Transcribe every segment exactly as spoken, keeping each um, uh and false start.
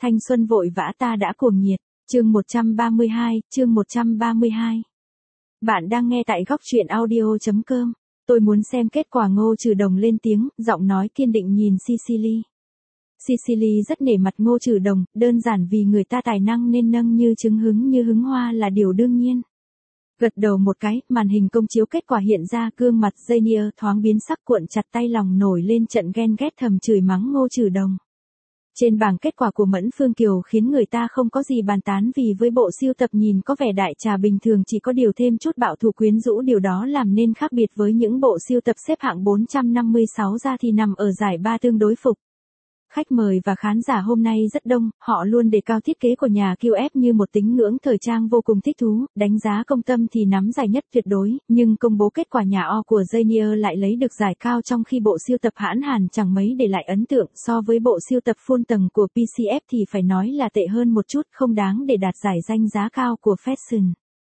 Thanh xuân vội vã ta đã cuồng nhiệt. Chương một trăm ba mươi hai, chương một trăm ba mươi hai. Bạn đang nghe tại góc truyện audio chấm com. Tôi muốn xem kết quả. Ngô Trừ Đồng lên tiếng, giọng nói kiên định nhìn Cicely. Cicely rất nể mặt Ngô Trừ Đồng, đơn giản vì người ta tài năng nên nâng như trứng hứng như hứng hoa là điều đương nhiên. Gật đầu một cái, màn hình công chiếu kết quả hiện ra, gương mặt Janier thoáng biến sắc, cuộn chặt tay lòng nổi lên trận ghen ghét, thầm chửi mắng Ngô Trừ Đồng. Trên bảng kết quả của Mẫn Phương Kiều khiến người ta không có gì bàn tán, vì với bộ sưu tập nhìn có vẻ đại trà bình thường, chỉ có điều thêm chút bạo thủ quyến rũ, điều đó làm nên khác biệt với những bộ sưu tập xếp hạng bốn trăm năm mươi sáu ra thì nằm ở giải ba tương đối phục. Khách mời và khán giả hôm nay rất đông, họ luôn đề cao thiết kế của nhà quy ép như một tín ngưỡng thời trang vô cùng thích thú, đánh giá công tâm thì nắm giải nhất tuyệt đối, nhưng công bố kết quả nhà O của Janier lại lấy được giải cao, trong khi bộ sưu tập hãn hàn chẳng mấy để lại ấn tượng. So với bộ sưu tập full tầng của pê xê ép thì phải nói là tệ hơn một chút, không đáng để đạt giải danh giá cao của Fashion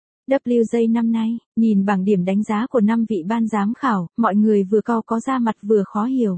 vê kép năm nay. Nhìn bảng điểm đánh giá của năm vị ban giám khảo, mọi người vừa cau có da mặt vừa khó hiểu.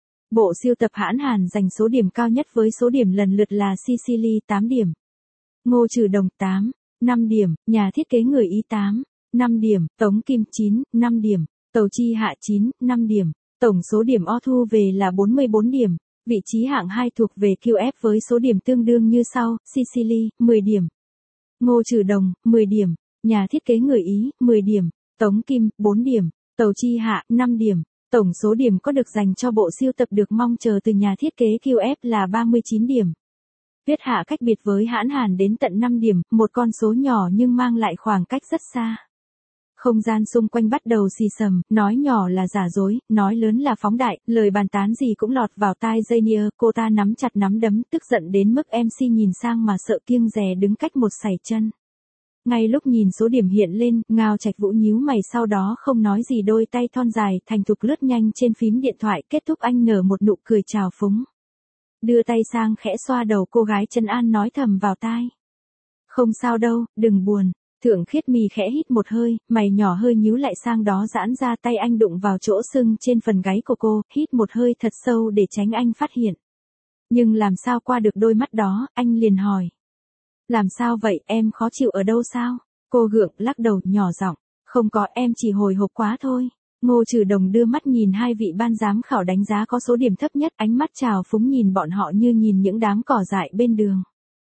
Bộ sưu tập hãn hàn giành số điểm cao nhất với số điểm lần lượt là Cicely tám điểm, Ngô Trừ Đồng tám, năm điểm, nhà thiết kế người Ý tám, năm điểm, Tống Kim chín, năm điểm, Tầu Chi Hạ chín, năm điểm. Tổng số điểm O thu về là bốn mươi bốn điểm. Vị trí hạng hai thuộc về quy ép với số điểm tương đương như sau: Cicely mười điểm, Ngô Trừ Đồng mười điểm, nhà thiết kế người Ý mười điểm, Tống Kim bốn điểm, Tầu Chi Hạ năm điểm. Tổng số điểm có được dành cho bộ sưu tập được mong chờ từ nhà thiết kế quy ép là ba mươi chín điểm. Tuyết Hạ cách biệt với hãn hàn đến tận năm điểm, một con số nhỏ nhưng mang lại khoảng cách rất xa. Không gian xung quanh bắt đầu xì xầm, nói nhỏ là giả dối, nói lớn là phóng đại, lời bàn tán gì cũng lọt vào tai Janier, cô ta nắm chặt nắm đấm, tức giận đến mức em xê nhìn sang mà sợ kiêng dè đứng cách một sải chân. Ngay lúc nhìn số điểm hiện lên, Ngao Trạch Vũ nhíu mày, sau đó không nói gì, đôi tay thon dài thành thục lướt nhanh trên phím điện thoại, kết thúc anh nở một nụ cười trào phúng. Đưa tay sang khẽ xoa đầu cô gái, trấn an nói thầm vào tai. Không sao đâu, đừng buồn. Thượng Khiết Mì khẽ hít một hơi, mày nhỏ hơi nhíu lại, sang đó giãn ra, tay anh đụng vào chỗ sưng trên phần gáy của cô, hít một hơi thật sâu để tránh anh phát hiện. Nhưng làm sao qua được đôi mắt đó, anh liền hỏi. Làm sao vậy, em khó chịu ở đâu sao? Cô gượng lắc đầu, nhỏ giọng. Không có, em chỉ hồi hộp quá thôi. Ngô Trừ Đồng đưa mắt nhìn hai vị ban giám khảo đánh giá có số điểm thấp nhất, ánh mắt trào phúng nhìn bọn họ như nhìn những đám cỏ dại bên đường.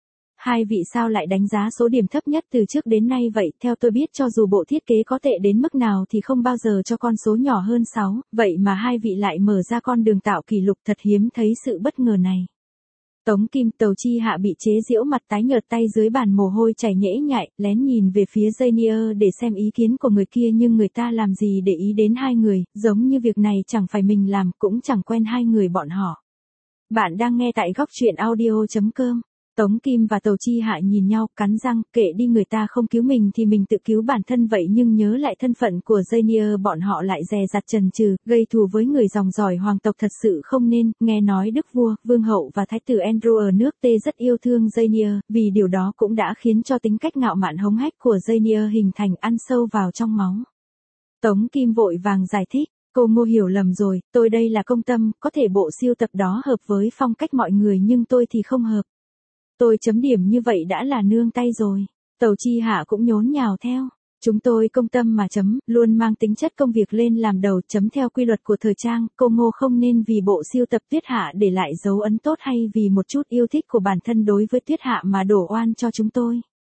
Hai vị sao lại đánh giá số điểm thấp nhất từ trước đến nay vậy? Theo tôi biết, cho dù bộ thiết kế có tệ đến mức nào thì không bao giờ cho con số nhỏ hơn sáu, vậy mà hai vị lại mở ra con đường tạo kỷ lục, thật hiếm thấy sự bất ngờ này. Tống Kim, Tầu Chi Hạ bị chế giễu, mặt tái nhợt, tay dưới bàn mồ hôi chảy nhễ nhại, lén nhìn về phía Janier để xem ý kiến của người kia, nhưng người ta làm gì để ý đến hai người, giống như việc này chẳng phải mình làm, cũng chẳng quen hai người bọn họ. Bạn đang nghe tại góc truyện audio chấm com. Tống Kim và Tầu Chi Hạ nhìn nhau, cắn răng, kệ đi, người ta không cứu mình thì mình tự cứu bản thân vậy, nhưng nhớ lại thân phận của Janier, bọn họ lại dè dặt chần chừ, gây thù với người dòng dõi hoàng tộc thật sự không nên. Nghe nói đức vua, vương hậu và thái tử Andrew ở nước T rất yêu thương Janier, vì điều đó cũng đã khiến cho tính cách ngạo mạn hống hách của Janier hình thành, ăn sâu vào trong máu. Tống Kim vội vàng giải thích. Cô Ngô hiểu lầm rồi, tôi đây là công tâm, có thể bộ sưu tập đó hợp với phong cách mọi người nhưng tôi thì không hợp. Tôi chấm điểm như vậy đã là nương tay rồi. Tầu Chi Hạ cũng nhốn nhào theo. Chúng tôi công tâm mà chấm, luôn mang tính chất công việc lên làm đầu, chấm theo quy luật của thời trang. Cô Ngô không nên vì bộ sưu tập Tuyết Hạ để lại dấu ấn tốt, hay vì một chút yêu thích của bản thân đối với Tuyết Hạ mà đổ oan cho chúng tôi.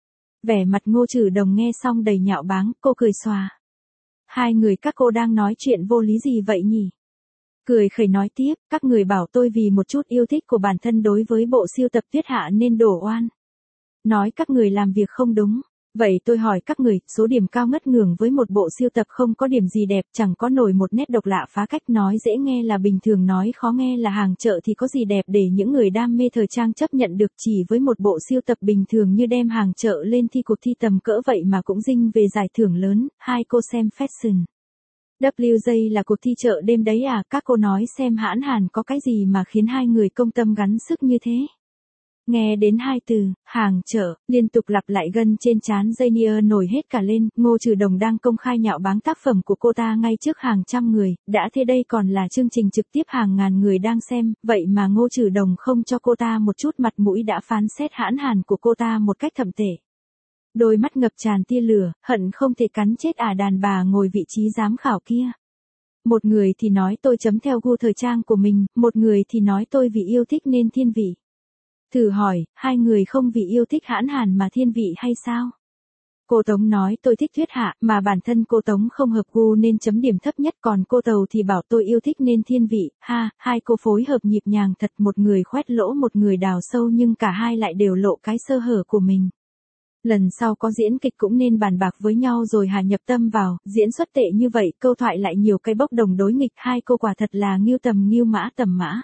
Vẻ mặt Ngô Trừ Đồng nghe xong đầy nhạo báng, cô cười xòa. Hai người các cô đang nói chuyện vô lý gì vậy nhỉ? Cười khẩy nói tiếp, các người bảo tôi vì một chút yêu thích của bản thân đối với bộ sưu tập Tuyết Hạ nên đổ oan. Nói các người làm việc không đúng. Vậy tôi hỏi các người, số điểm cao ngất ngưởng với một bộ sưu tập không có điểm gì đẹp, chẳng có nổi một nét độc lạ phá cách, nói dễ nghe là bình thường, nói khó nghe là hàng chợ, thì có gì đẹp để những người đam mê thời trang chấp nhận được? Chỉ với một bộ sưu tập bình thường như đem hàng chợ lên thi cuộc thi tầm cỡ vậy mà cũng dinh về giải thưởng lớn. Hai cô xem Fashion vê kép là cuộc thi chợ đêm đấy à? Các cô nói xem hãn hàn có cái gì mà khiến hai người công tâm gắng sức như thế? Nghe đến hai từ, hàng chợ, liên tục lặp lại gân trên trán Janier nổi hết cả lên, Ngô Trừ Đồng đang công khai nhạo báng tác phẩm của cô ta ngay trước hàng trăm người, đã thế đây còn là chương trình trực tiếp hàng ngàn người đang xem, vậy mà Ngô Trừ Đồng không cho cô ta một chút mặt mũi đã phán xét hãn hàn của cô ta một cách thậm tệ. Đôi mắt ngập tràn tia lửa, hận không thể cắn chết ả đàn bà ngồi vị trí giám khảo kia. Một người thì nói tôi chấm theo gu thời trang của mình, một người thì nói tôi vì yêu thích nên thiên vị. Thử hỏi, hai người không vì yêu thích hãn hàn mà thiên vị hay sao? Cô Tống nói tôi thích Thuyết Hạ, mà bản thân cô Tống không hợp gu nên chấm điểm thấp nhất, còn cô Tàu thì bảo tôi yêu thích nên thiên vị. Ha, hai cô phối hợp nhịp nhàng thật, một người khoét lỗ một người đào sâu nhưng cả hai lại đều lộ cái sơ hở của mình. Lần sau có diễn kịch cũng nên bàn bạc với nhau rồi hà nhập tâm vào, diễn xuất tệ như vậy, câu thoại lại nhiều cái bốc đồng đối nghịch, hai cô quả thật là nghiêu tầm nghiêu mã tầm mã.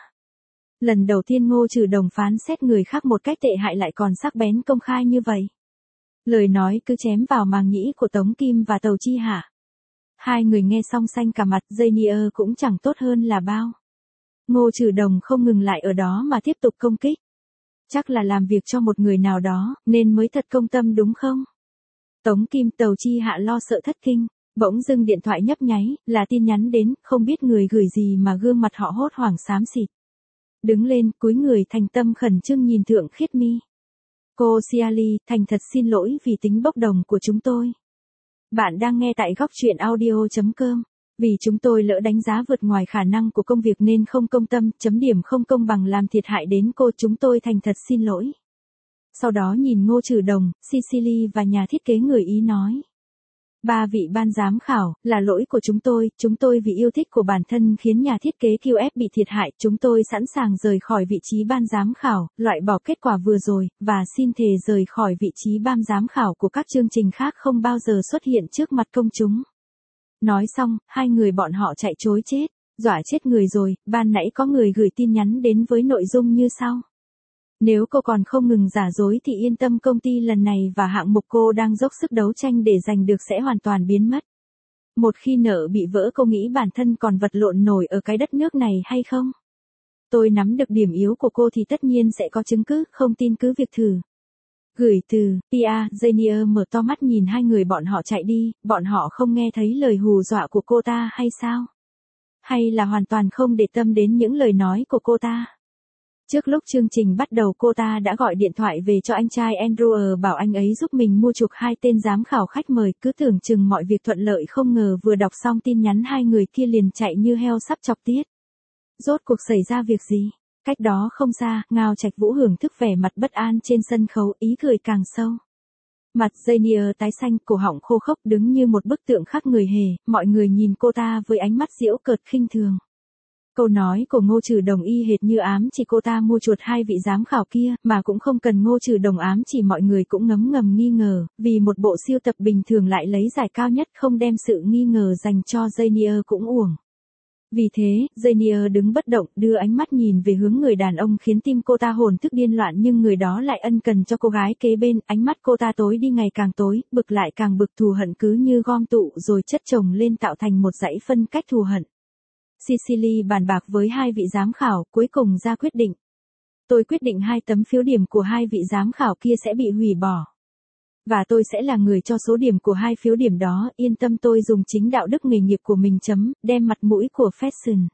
Lần đầu tiên Ngô Trừ Đồng phán xét người khác một cách tệ hại lại còn sắc bén công khai như vậy. Lời nói cứ chém vào màng nhĩ của Tống Kim và Tàu Chi Hạ. Hai người nghe xong xanh cả mặt, Janier cũng chẳng tốt hơn là bao. Ngô Trừ Đồng không ngừng lại ở đó mà tiếp tục công kích. Chắc là làm việc cho một người nào đó, nên mới thật công tâm đúng không? Tống Kim Tàu Chi Hạ lo sợ thất kinh, bỗng dưng điện thoại nhấp nháy, là tin nhắn đến, không biết người gửi gì mà gương mặt họ hốt hoảng xám xịt. Đứng lên, cúi người thành tâm khẩn trương nhìn Thượng Khiết Mi. Cô Siali, thành thật xin lỗi vì tính bốc đồng của chúng tôi. Bạn đang nghe tại góc truyện audio chấm com. Vì chúng tôi lỡ đánh giá vượt ngoài khả năng của công việc nên không công tâm, chấm điểm không công bằng làm thiệt hại đến cô, chúng tôi thành thật xin lỗi. Sau đó nhìn Ngô Trừ Đồng, Sicily và nhà thiết kế người Ý nói. Ba vị ban giám khảo, là lỗi của chúng tôi, chúng tôi vì yêu thích của bản thân khiến nhà thiết kế quy ép bị thiệt hại, chúng tôi sẵn sàng rời khỏi vị trí ban giám khảo, loại bỏ kết quả vừa rồi, và xin thề rời khỏi vị trí ban giám khảo của các chương trình khác không bao giờ xuất hiện trước mặt công chúng. Nói xong, hai người bọn họ chạy trối chết, dọa chết người rồi, ban nãy có người gửi tin nhắn đến với nội dung như sau. Nếu cô còn không ngừng giả dối thì yên tâm, công ty lần này và hạng mục cô đang dốc sức đấu tranh để giành được sẽ hoàn toàn biến mất. Một khi nợ bị vỡ, cô nghĩ bản thân còn vật lộn nổi ở cái đất nước này hay không? Tôi nắm được điểm yếu của cô thì tất nhiên sẽ có chứng cứ, không tin cứ việc thử. Gửi từ, pê a, Janier mở to mắt nhìn hai người bọn họ chạy đi, bọn họ không nghe thấy lời hù dọa của cô ta hay sao? Hay là hoàn toàn không để tâm đến những lời nói của cô ta? Trước lúc chương trình bắt đầu cô ta đã gọi điện thoại về cho anh trai Andrew bảo anh ấy giúp mình mua chuộc hai tên giám khảo khách mời, cứ tưởng chừng mọi việc thuận lợi, không ngờ vừa đọc xong tin nhắn hai người kia liền chạy như heo sắp chọc tiết. Rốt cuộc xảy ra việc gì? Cách đó không xa, Ngao Trạch Vũ hưởng thức vẻ mặt bất an trên sân khấu, ý cười càng sâu. Mặt Janier tái xanh, cổ họng khô khốc, đứng như một bức tượng khắc người hề, mọi người nhìn cô ta với ánh mắt giễu cợt khinh thường. Câu nói của Ngô Trừ Đồng y hệt như ám chỉ cô ta mua chuột hai vị giám khảo kia, mà cũng không cần Ngô Trừ Đồng ám chỉ, mọi người cũng ngấm ngầm nghi ngờ, vì một bộ siêu tập bình thường lại lấy giải cao nhất, không đem sự nghi ngờ dành cho Janier cũng uổng. Vì thế, Janier đứng bất động, đưa ánh mắt nhìn về hướng người đàn ông khiến tim cô ta hồn thức điên loạn, nhưng người đó lại ân cần cho cô gái kế bên, ánh mắt cô ta tối đi ngày càng tối, bực lại càng bực, thù hận cứ như gom tụ rồi chất chồng lên tạo thành một dãy phân cách thù hận. Sicily bàn bạc với hai vị giám khảo, cuối cùng ra quyết định. Tôi quyết định hai tấm phiếu điểm của hai vị giám khảo kia sẽ bị hủy bỏ. Và tôi sẽ là người cho số điểm của hai phiếu điểm đó, yên tâm, tôi dùng chính đạo đức nghề nghiệp của mình chấm, đem mặt mũi của Fashion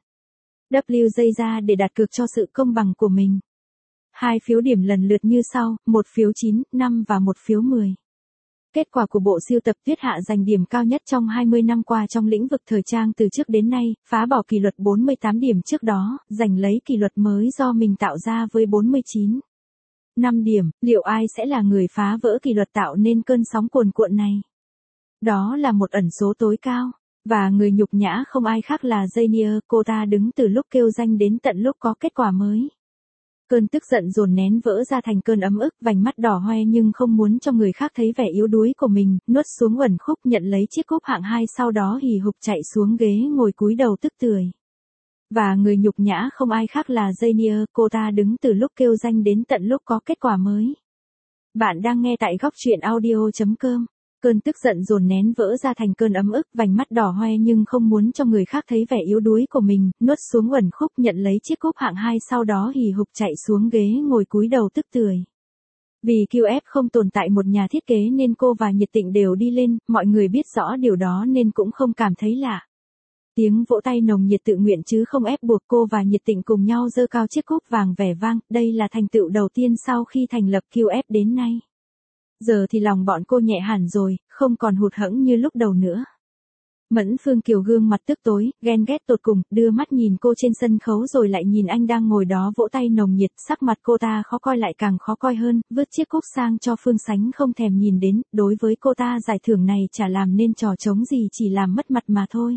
W J ra để đặt cược cho sự công bằng của mình. Hai phiếu điểm lần lượt như sau, một phiếu chín, năm và một phiếu mười. Kết quả của bộ siêu tập Thuyết Hạ giành điểm cao nhất trong hai mươi năm qua trong lĩnh vực thời trang từ trước đến nay, phá bỏ kỷ luật bốn mươi tám điểm trước đó, giành lấy kỷ luật mới do mình tạo ra với bốn mươi chín. năm điểm, liệu ai sẽ là người phá vỡ kỷ luật tạo nên cơn sóng cuồn cuộn này? Đó là một ẩn số tối cao, và người nhục nhã không ai khác là Janier, cô ta đứng từ lúc kêu danh đến tận lúc có kết quả mới. Cơn tức giận dồn nén vỡ ra thành cơn ấm ức, vành mắt đỏ hoe nhưng không muốn cho người khác thấy vẻ yếu đuối của mình, nuốt xuống uẩn khúc nhận lấy chiếc cúp hạng hai, sau đó hì hục chạy xuống ghế ngồi cúi đầu tức tưởi. Và người nhục nhã không ai khác là Janier, cô ta đứng từ lúc kêu danh đến tận lúc có kết quả mới. Bạn đang nghe tại góc truyện audio chấm com. Cơn tức giận dồn nén vỡ ra thành cơn ấm ức, vành mắt đỏ hoe nhưng không muốn cho người khác thấy vẻ yếu đuối của mình, nuốt xuống uẩn khúc nhận lấy chiếc cúp hạng hai sau đó hì hục chạy xuống ghế ngồi cúi đầu tức tưởi. Vì quy ép không tồn tại một nhà thiết kế nên cô và Nhiệt Tịnh đều đi lên, mọi người biết rõ điều đó nên cũng không cảm thấy lạ. Tiếng vỗ tay nồng nhiệt tự nguyện chứ không ép buộc, cô và Nhiệt Tịnh cùng nhau giơ cao chiếc cúp vàng vẻ vang, đây là thành tựu đầu tiên sau khi thành lập quy ép đến nay. Giờ thì lòng bọn cô nhẹ hẳn rồi, không còn hụt hẫng như lúc đầu nữa. Mẫn Phương Kiều gương mặt tức tối, ghen ghét tột cùng, đưa mắt nhìn cô trên sân khấu rồi lại nhìn anh đang ngồi đó vỗ tay nồng nhiệt, sắc mặt cô ta khó coi lại càng khó coi hơn, vứt chiếc cúp sang cho Phương Sánh không thèm nhìn đến, đối với cô ta giải thưởng này chả làm nên trò trống gì, chỉ làm mất mặt mà thôi.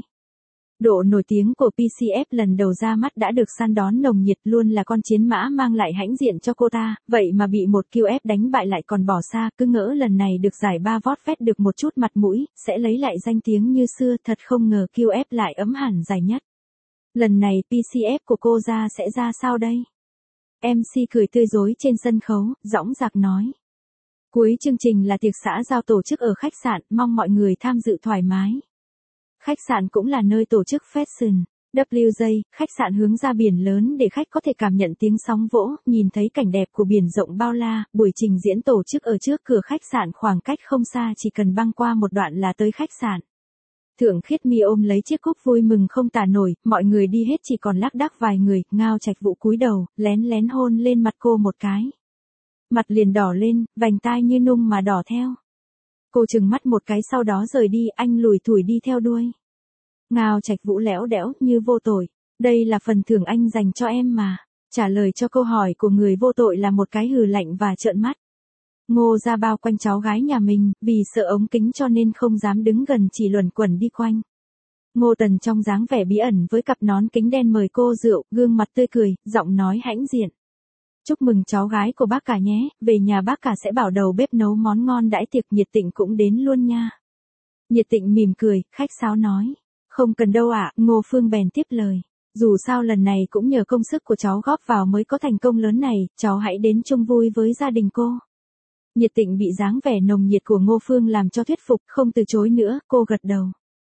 Độ nổi tiếng của pê xê ép lần đầu ra mắt đã được săn đón nồng nhiệt, luôn là con chiến mã mang lại hãnh diện cho cô ta, vậy mà bị một quy ép đánh bại lại còn bỏ xa, cứ ngỡ lần này được giải ba vót vét được một chút mặt mũi, sẽ lấy lại danh tiếng như xưa, thật không ngờ quy ép lại ấm hẳn giải nhất. Lần này pê xê ép của cô ra sẽ ra sao đây? em xê cười tươi rói trên sân khấu, dõng dạc nói. Cuối chương trình là tiệc xã giao tổ chức ở khách sạn, mong mọi người tham dự thoải mái. Khách sạn cũng là nơi tổ chức Fashion vê kép, khách sạn hướng ra biển lớn để khách có thể cảm nhận tiếng sóng vỗ, nhìn thấy cảnh đẹp của biển rộng bao la. Buổi trình diễn tổ chức ở trước cửa khách sạn, khoảng cách không xa, chỉ cần băng qua một đoạn là tới khách sạn. Thượng Khiết Mi ôm lấy chiếc cúp vui mừng không tả nổi, mọi người đi hết chỉ còn lác đác vài người, Ngao Trạch Vũ cúi đầu, lén lén hôn lên mặt cô một cái. Mặt liền đỏ lên, vành tai như nung mà đỏ theo. Cô trừng mắt một cái sau đó rời đi, anh lủi thủi đi theo đuôi. Ngao Trạch Vũ lẽo đẽo, như vô tội. Đây là phần thưởng anh dành cho em mà. Trả lời cho câu hỏi của người vô tội là một cái hừ lạnh và trợn mắt. Ngô ra bao quanh cháu gái nhà mình, vì sợ ống kính cho nên không dám đứng gần, chỉ luẩn quẩn đi quanh. Ngô Tần trong dáng vẻ bí ẩn với cặp nón kính đen mời cô rượu, gương mặt tươi cười, giọng nói hãnh diện. Chúc mừng cháu gái của bác cả nhé, về nhà bác cả sẽ bảo đầu bếp nấu món ngon đãi tiệc. Nhiệt Tịnh cũng đến luôn nha. Nhiệt Tịnh mỉm cười, khách sáo nói. Không cần đâu ạ, Ngô Phương bèn tiếp lời. Dù sao lần này cũng nhờ công sức của cháu góp vào mới có thành công lớn này, cháu hãy đến chung vui với gia đình cô. Nhiệt Tịnh bị dáng vẻ nồng nhiệt của Ngô Phương làm cho thuyết phục, không từ chối nữa, cô gật đầu.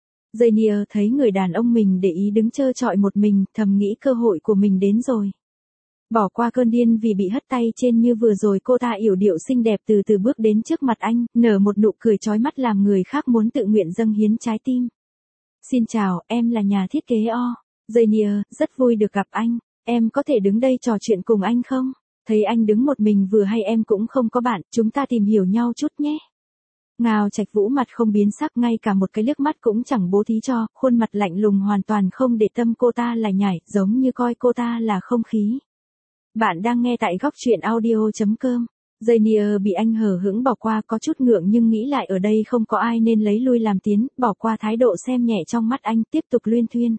Janier thấy người đàn ông mình để ý đứng trơ trọi một mình, thầm nghĩ cơ hội của mình đến rồi. Bỏ qua cơn điên vì bị hất tay trên như vừa rồi, cô ta yểu điệu xinh đẹp từ từ bước đến trước mặt anh, nở một nụ cười chói mắt làm người khác muốn tự nguyện dâng hiến trái tim. Xin chào, em là nhà thiết kế O. Janier, rất vui được gặp anh. Em có thể đứng đây trò chuyện cùng anh không? Thấy anh đứng một mình vừa hay em cũng không có bạn, chúng ta tìm hiểu nhau chút nhé. Ngao Trạch Vũ mặt không biến sắc, ngay cả một cái liếc mắt cũng chẳng bố thí cho, khuôn mặt lạnh lùng hoàn toàn không để tâm cô ta là nhảy, giống như coi cô ta là không khí. Bạn đang nghe tại góc truyện audio chấm com. Janier bị anh hờ hững bỏ qua, có chút ngượng nhưng nghĩ lại ở đây không có ai nên lấy lui làm tiến, bỏ qua thái độ xem nhẹ trong mắt anh, tiếp tục luyên thuyên.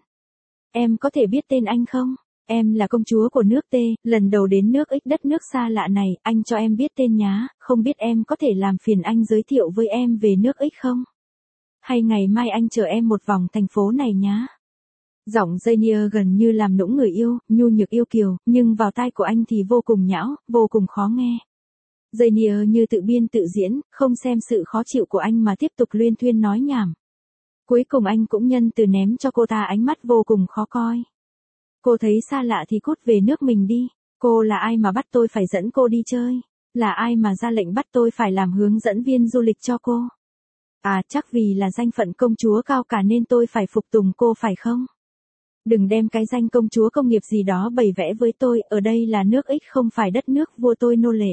Em có thể biết tên anh không? Em là công chúa của nước T, lần đầu đến nước X, đất nước xa lạ này, anh cho em biết tên nhá, không biết em có thể làm phiền anh giới thiệu với em về nước X không? Hay ngày mai anh chở em một vòng thành phố này nhá. Giọng Janier gần như làm nũng người yêu, nhu nhược yêu kiều, nhưng vào tai của anh thì vô cùng nhão, vô cùng khó nghe. Janier như tự biên tự diễn, không xem sự khó chịu của anh mà tiếp tục luyên thuyên nói nhảm. Cuối cùng anh cũng nhân từ ném cho cô ta ánh mắt vô cùng khó coi. Cô thấy xa lạ thì cút về nước mình đi. Cô là ai mà bắt tôi phải dẫn cô đi chơi? Là ai mà ra lệnh bắt tôi phải làm hướng dẫn viên du lịch cho cô? À, chắc vì là danh phận công chúa cao cả nên tôi phải phục tùng cô phải không? Đừng đem cái danh công chúa công nghiệp gì đó bày vẽ với tôi, ở đây là nước X không phải đất nước vua tôi nô lệ.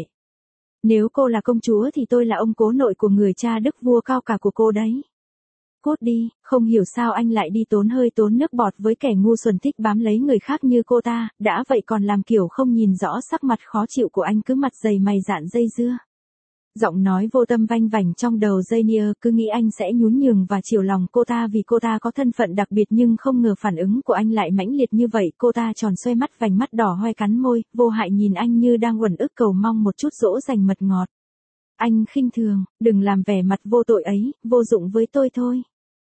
Nếu cô là công chúa thì tôi là ông cố nội của người cha đức vua cao cả của cô đấy. Cút đi, không hiểu sao anh lại đi tốn hơi tốn nước bọt với kẻ ngu xuẩn thích bám lấy người khác như cô ta, đã vậy còn làm kiểu không nhìn rõ sắc mặt khó chịu của anh, cứ mặt dày mày dạn dây dưa. Giọng nói vô tâm vanh vảnh trong đầu Janier, cứ nghĩ anh sẽ nhún nhường và chiều lòng cô ta vì cô ta có thân phận đặc biệt, nhưng không ngờ phản ứng của anh lại mãnh liệt như vậy. Cô ta tròn xoe mắt, vành mắt đỏ hoe, cắn môi, vô hại nhìn anh như đang uẩn ức cầu mong một chút dỗ dành mật ngọt. Anh khinh thường, đừng làm vẻ mặt vô tội ấy, vô dụng với tôi thôi.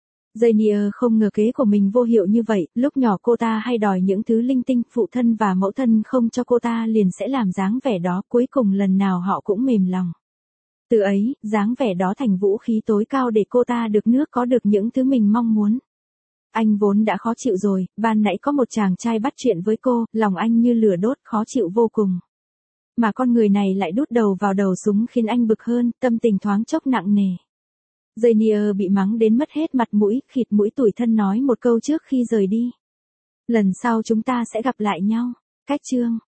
Janier không ngờ kế của mình vô hiệu như vậy, lúc nhỏ cô ta hay đòi những thứ linh tinh, phụ thân và mẫu thân không cho cô ta liền sẽ làm dáng vẻ đó, cuối cùng lần nào họ cũng mềm lòng. Từ ấy, dáng vẻ đó thành vũ khí tối cao để cô ta được nước có được những thứ mình mong muốn. Anh vốn đã khó chịu rồi, ban nãy có một chàng trai bắt chuyện với cô, lòng anh như lửa đốt, khó chịu vô cùng. Mà con người này lại đút đầu vào đầu súng khiến anh bực hơn, tâm tình thoáng chốc nặng nề. Janier bị mắng đến mất hết mặt mũi, khịt mũi tủi thân nói một câu trước khi rời đi. Lần sau chúng ta sẽ gặp lại nhau. Cách chương